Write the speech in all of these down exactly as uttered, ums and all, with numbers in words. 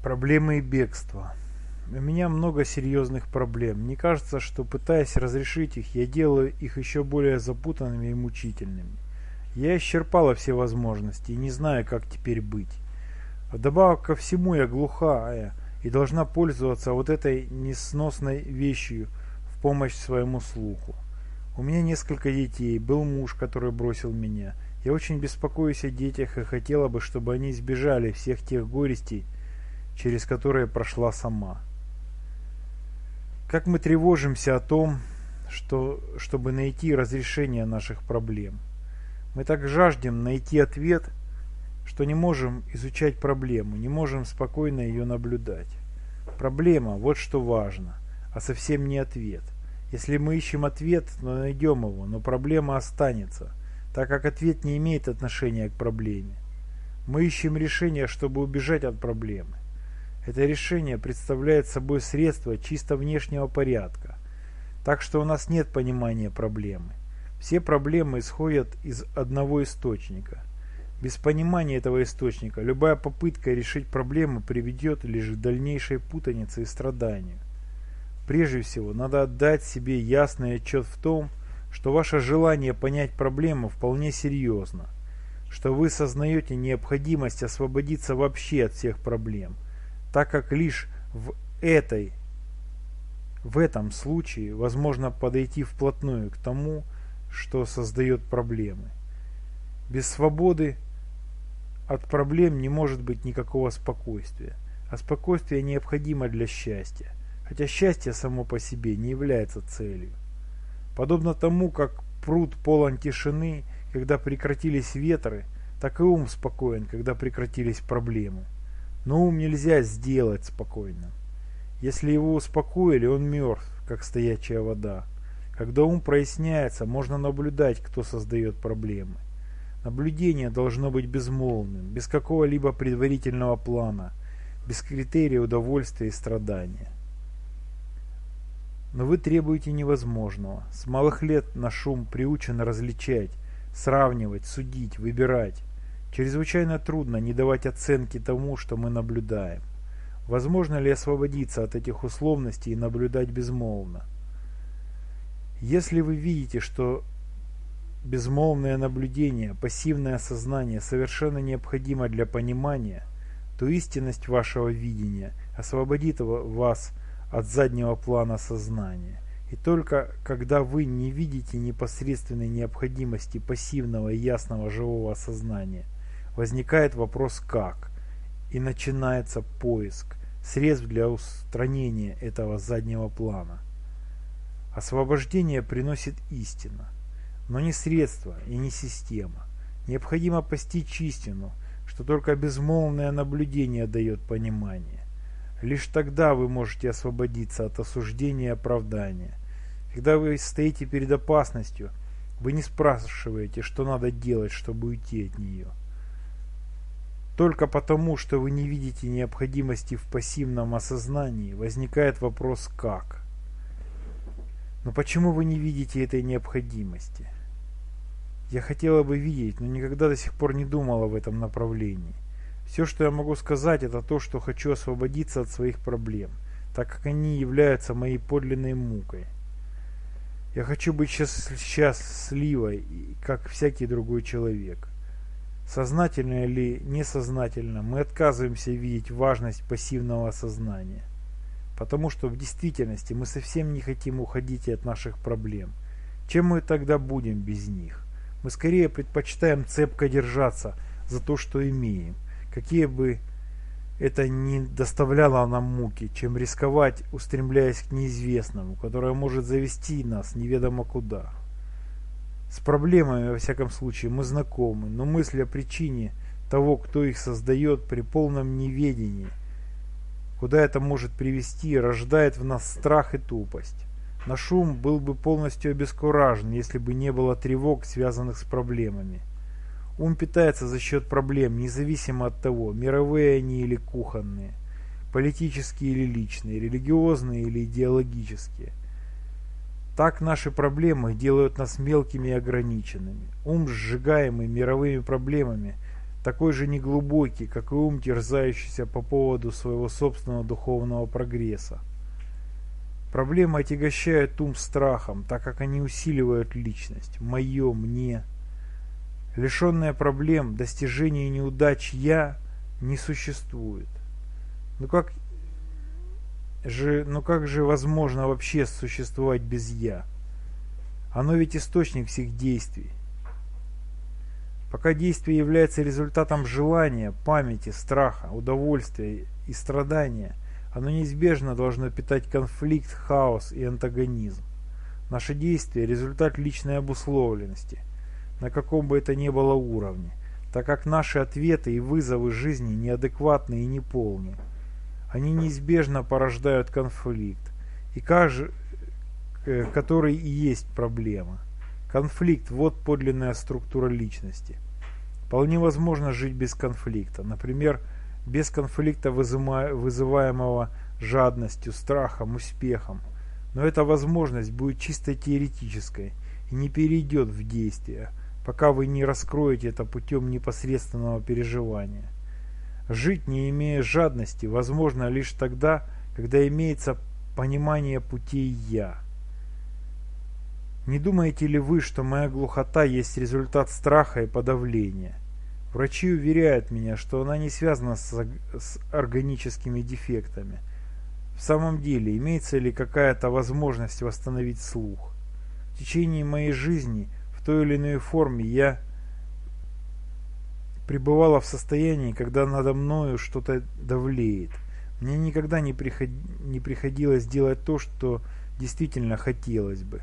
Проблемы и бегство. У меня много серьезных проблем. Мне кажется, что пытаясь разрешить их, я делаю их еще более запутанными и мучительными. Я исчерпала все возможности и не знаю, как теперь быть. Вдобавок ко всему я глухая и должна пользоваться вот этой несносной вещью в помощь своему слуху. У меня несколько детей, был муж, который бросил меня. Я очень беспокоюсь о детях и хотела бы, чтобы они избежали всех тех горестей, через которые прошла сама. Как мы тревожимся о том, что, чтобы найти разрешение наших проблем. Мы так жаждем найти ответ, что не можем изучать проблему, не можем спокойно ее наблюдать. Проблема – вот что важно, а совсем не ответ. Если мы ищем ответ, то найдем его, но проблема останется, так как ответ не имеет отношения к проблеме. Мы ищем решение, чтобы убежать от проблемы. Это решение представляет собой средство чисто внешнего порядка, так что у нас нет понимания проблемы. Все проблемы исходят из одного источника. Без понимания этого источника любая попытка решить проблему приведет лишь к дальнейшей путанице и страданию. Прежде всего, надо отдать себе ясный отчет в том, что ваше желание понять проблему вполне серьезно, что вы сознаете необходимость освободиться вообще от всех проблем, так как лишь в этой, в этом случае возможно подойти вплотную к тому, что создает проблемы. Без свободы от проблем не может быть никакого спокойствия, а спокойствие необходимо для счастья, хотя счастье само по себе не является целью. Подобно тому, как пруд полон тишины, когда прекратились ветры, так и ум спокоен, когда прекратились проблемы. Но ум нельзя сделать спокойным. Если его успокоили, он мертв, как стоячая вода. Когда ум проясняется, можно наблюдать, кто создает проблемы. Наблюдение должно быть безмолвным, без какого-либо предварительного плана, без критерия удовольствия и страдания. Но вы требуете невозможного. С малых лет наш ум приучен различать, сравнивать, судить, выбирать. Чрезвычайно трудно не давать оценки тому, что мы наблюдаем. Возможно ли освободиться от этих условностей и наблюдать безмолвно? Если вы видите, что безмолвное наблюдение, пассивное сознание совершенно необходимо для понимания, то истинность вашего видения освободит вас от заднего плана сознания. И только когда вы не видите непосредственной необходимости пассивного и ясного живого сознания, возникает вопрос «как?», и начинается поиск средств для устранения этого заднего плана. Освобождение приносит истина, но не средство и не система. Необходимо постичь истину, что только безмолвное наблюдение дает понимание. Лишь тогда вы можете освободиться от осуждения и оправдания. Когда вы стоите перед опасностью, вы не спрашиваете, что надо делать, чтобы уйти от нее. Только потому, что вы не видите необходимости в пассивном осознании, возникает вопрос «как?». Но почему вы не видите этой необходимости? Я хотела бы видеть, но никогда до сих пор не думала в этом направлении. Все, что я могу сказать, это то, что хочу освободиться от своих проблем, так как они являются моей подлинной мукой. Я хочу быть счастливой, как всякий другой человек. Сознательно или несознательно мы отказываемся видеть важность пассивного сознания, потому что в действительности мы совсем не хотим уходить от наших проблем. Чем мы тогда будем без них? Мы скорее предпочитаем цепко держаться за то, что имеем, какие бы это ни доставляло нам муки, чем рисковать, устремляясь к неизвестному, которое может завести нас неведомо куда. С проблемами, во всяком случае, мы знакомы, но мысль о причине того, кто их создает, при полном неведении, куда это может привести, рождает в нас страх и тупость. Наш ум был бы полностью обескуражен, если бы не было тревог, связанных с проблемами. Ум питается за счет проблем, независимо от того, мировые они или кухонные, политические или личные, религиозные или идеологические. Так наши проблемы делают нас мелкими и ограниченными. Ум, сжигаемый мировыми проблемами, такой же неглубокий, как и ум, терзающийся по поводу своего собственного духовного прогресса. Проблемы отягощают ум страхом, так как они усиливают личность, мое, мне. Лишенное проблем, достижений и неудач «я» не существует. Но как же, но как же возможно вообще существовать без «я»? Оно ведь источник всех действий. Пока действие является результатом желания, памяти, страха, удовольствия и страдания, оно неизбежно должно питать конфликт, хаос и антагонизм. Наше действие – результат личной обусловленности, на каком бы это ни было уровне, так как наши ответы и вызовы жизни неадекватны и неполны. Они неизбежно порождают конфликт, и каждый, который и есть проблема. Конфликт – вот подлинная структура личности. Вполне возможно жить без конфликта, например, без конфликта, вызываемого жадностью, страхом, успехом. Но эта возможность будет чисто теоретической и не перейдет в действие, пока вы не раскроете это путем непосредственного переживания. Жить, не имея жадности, возможно лишь тогда, когда имеется понимание путей «я». Не думаете ли вы, что моя глухота есть результат страха и подавления? Врачи уверяют меня, что она не связана с, с органическими дефектами. В самом деле, имеется ли какая-то возможность восстановить слух? В течение моей жизни в той или иной форме я пребывала в состоянии, когда надо мною что-то давлеет. Мне никогда не, приход... не приходилось делать то, что действительно хотелось бы.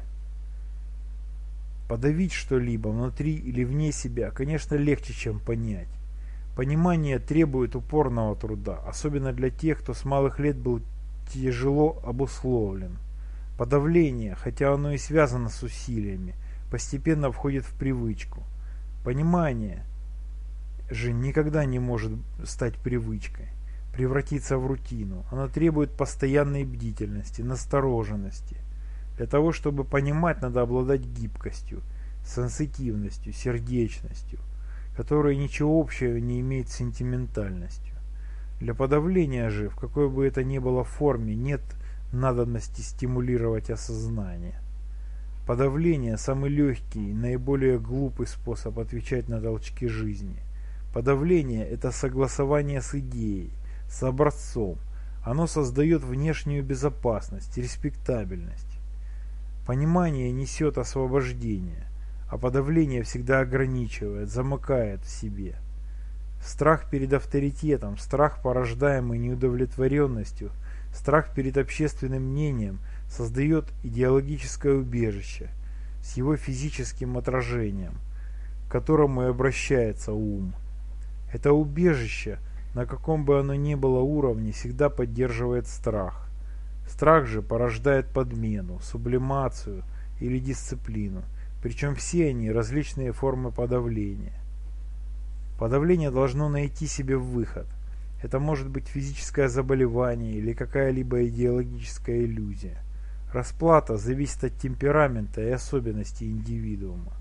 Подавить что-либо внутри или вне себя, конечно, легче, чем понять. Понимание требует упорного труда, особенно для тех, кто с малых лет был тяжело обусловлен. Подавление, хотя оно и связано с усилиями, постепенно входит в привычку. Понимание же никогда не может стать привычкой, превратиться в рутину. Оно требует постоянной бдительности, настороженности. Для того, чтобы понимать, надо обладать гибкостью, сенситивностью, сердечностью, которая ничего общего не имеет с сентиментальностью. Для подавления же, в какой бы это ни было форме, нет надобности стимулировать осознание. Подавление – самый легкий, наиболее глупый способ отвечать на толчки жизни. Подавление – это согласование с идеей, с образцом. Оно создает внешнюю безопасность, респектабельность. Понимание несет освобождение, а подавление всегда ограничивает, замыкает в себе. Страх перед авторитетом, страх, порождаемый неудовлетворенностью, страх перед общественным мнением создает идеологическое убежище с его физическим отражением, к которому и обращается ум. Это убежище, на каком бы оно ни было уровне, всегда поддерживает страх. Страх же порождает подмену, сублимацию или дисциплину, причем все они различные формы подавления. Подавление должно найти себе выход. Это может быть физическое заболевание или какая-либо идеологическая иллюзия. Расплата зависит от темперамента и особенностей индивидуума.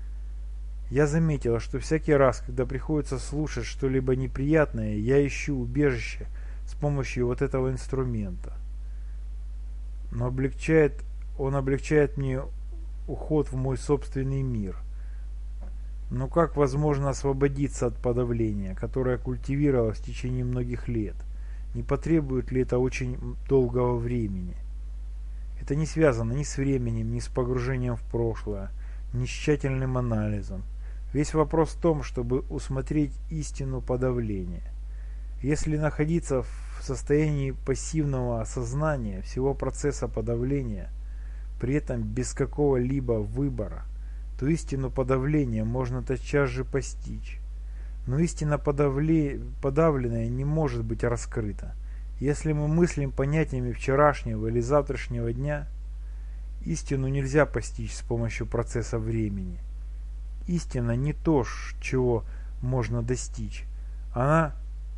Я заметила, что всякий раз, когда приходится слушать что-либо неприятное, я ищу убежище с помощью вот этого инструмента. Но облегчает, он облегчает мне уход в мой собственный мир. Но как возможно освободиться от подавления, которое культивировалось в течение многих лет? Не потребует ли это очень долгого времени? Это не связано ни с временем, ни с погружением в прошлое, ни с тщательным анализом. Весь вопрос в том, чтобы усмотреть истину подавления. Если находиться в состоянии пассивного осознания всего процесса подавления, при этом без какого-либо выбора, то истину подавления можно тотчас же постичь. Но истина подавле... подавленная не может быть раскрыта. Если мы мыслим понятиями вчерашнего или завтрашнего дня, истину нельзя постичь с помощью процесса времени. Истина не то, чего можно достичь. Она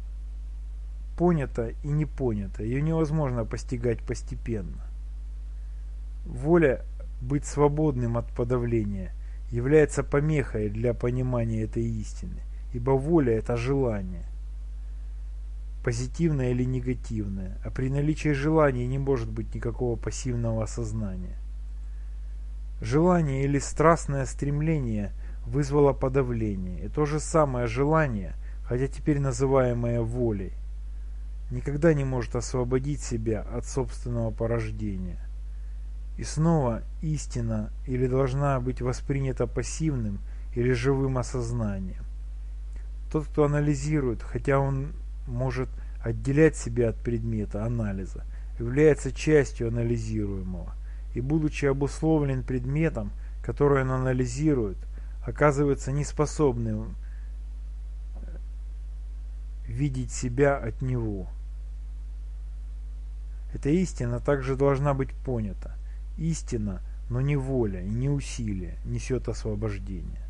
понята и не понята. Ее невозможно постигать постепенно. Воля быть свободным от подавления является помехой для понимания этой истины. ибо воля – это желание, позитивное или негативное, а при наличии желания не может быть никакого пассивного осознания. Желание или страстное стремление вызвало подавление, и то же самое желание, хотя теперь называемое волей, никогда не может освободить себя от собственного порождения. И снова истина или должна быть воспринята пассивным или живым осознанием. Тот, кто анализирует, хотя он может отделять себя от предмета анализа, является частью анализируемого, и, будучи обусловлен предметом, который он анализирует, оказывается неспособным видеть себя от него. Эта истина также должна быть понята. Истина, но не воля и не усилие, несет освобождение.